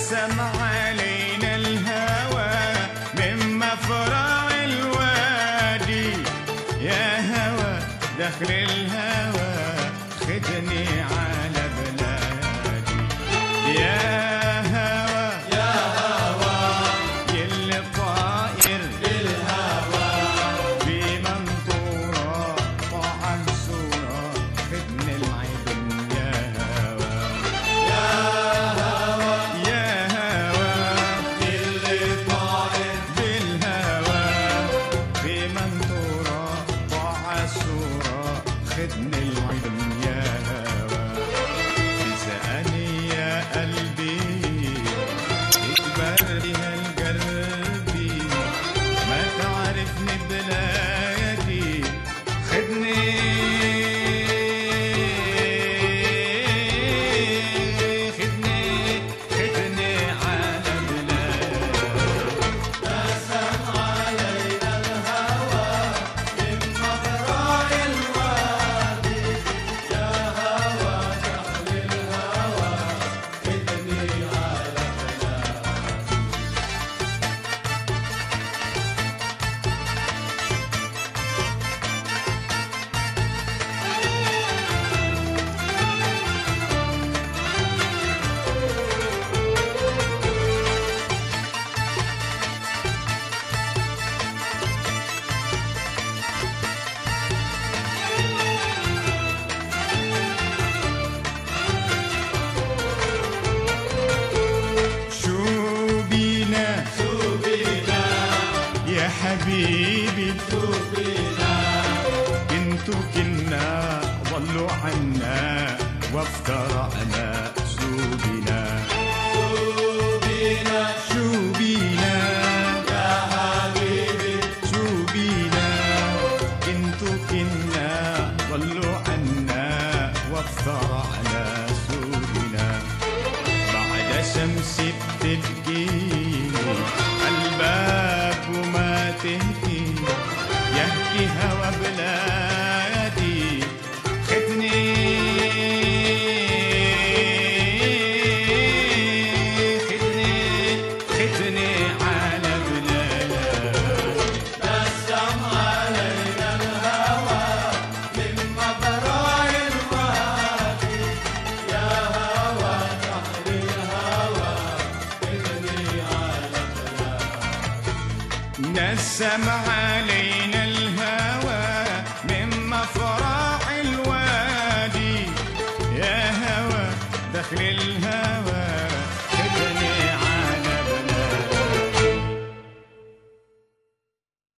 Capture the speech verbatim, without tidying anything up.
نسم علينا الهوى من مفرع الوادي، يا هوى دخل الهوى خدني على بلادي، يا هوى يا هوى يلي طاير بالهوى بمنظورة طاعة صورة خدني العيد يا هوى، يا هوى يا هوى اللي طاير بالهوى بمنظورة طاعة صورة خدني العيد يا هوى، سألني يا قلبي اكبر بها القلبي ما تعرفني بلادي، خدني خدني خدني على بلادي، نسم علينا الهوى من مفرع الوادي، يا هوى دخل الهوى خدني على شو بينا شو بينا يا حبيبي شو بينا انتو كنا ضلوا عنا وافترقنا، شو بينا شو بينا شو بينا يا حبيبي شو بينا انتو كنا ضلوا عنا وافترقنا، شو بينا بعد شمس بتبكي عالباب وما تهكي، يحكي هوى بلادي خدني خدني خدني على بلادي، نسم علينا الهوى من مفرع الوادي، يا هوى دخل الهوى خدني على نسم علينا الهوى من مفرع الوادي، يا هوى دخل